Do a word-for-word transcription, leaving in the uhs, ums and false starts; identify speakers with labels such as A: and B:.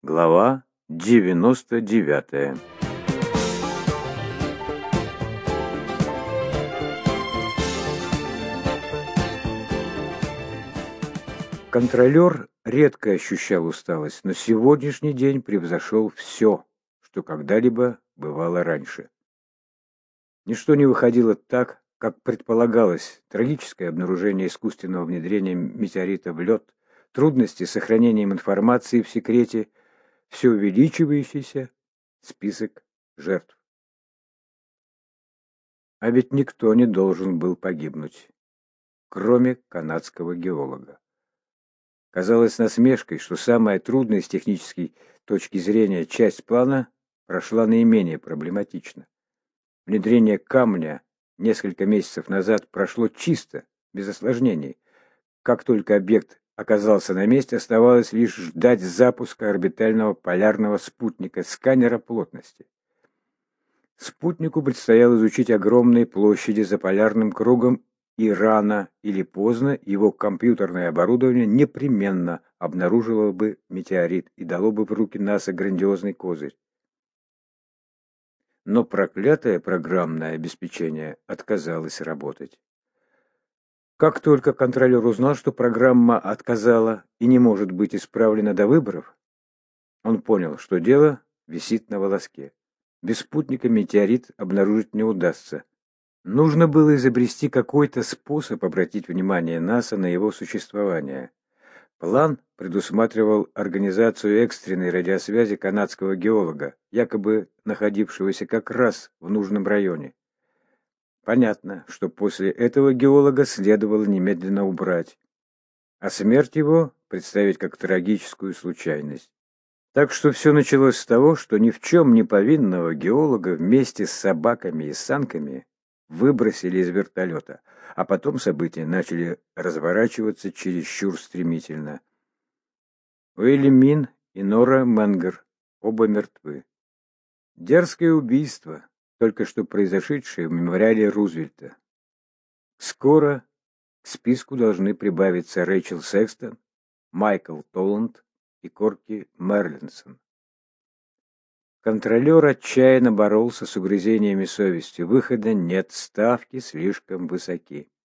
A: Глава девяносто девятая. Контролер редко ощущал усталость, но сегодняшний день превзошел все, что когда-либо бывало раньше. Ничто не выходило так, как предполагалось. Трагическое обнаружение искусственного внедрения метеорита в лед, трудности с сохранением информации в секрете, все увеличивающийся список жертв. А ведь никто не должен был погибнуть, кроме канадского геолога. Казалось насмешкой, что самая трудная с технической точки зрения часть плана прошла наименее проблематично. Внедрение камня несколько месяцев назад прошло чисто, без осложнений. Как только объект оказался на месте, оставалось лишь ждать запуска орбитального полярного спутника сканера плотности. Спутнику предстояло изучить огромные площади за полярным кругом, и рано или поздно его компьютерное оборудование непременно обнаружило бы метеорит и дало бы в руки НАСА грандиозный козырь. Но проклятое программное обеспечение отказалось работать. Как только контролер узнал, что программа отказала и не может быть исправлена до выборов, он понял, что дело висит на волоске. Без спутника метеорит обнаружить не удастся. Нужно было изобрести какой-то способ обратить внимание НАСА на его существование. План предусматривал организацию экстренной радиосвязи канадского геолога, якобы находившегося как раз в нужном районе. Понятно, что после этого геолога следовало немедленно убрать, а смерть его представить как трагическую случайность. Так что все началось с того, что ни в чем не повинного геолога вместе с собаками и санками выбросили из вертолета, а потом события начали разворачиваться чересчур стремительно. Уилли Мин и Нора Менгер оба мертвы. Дерзкое убийство, только что произошедшее в мемориале Рузвельта. Скоро к списку должны прибавиться Рэйчел Секстон, Майкл Толланд и Корки Мерлинсон. Контролер отчаянно боролся с угрызениями совести. Выхода нет, ставки слишком высоки.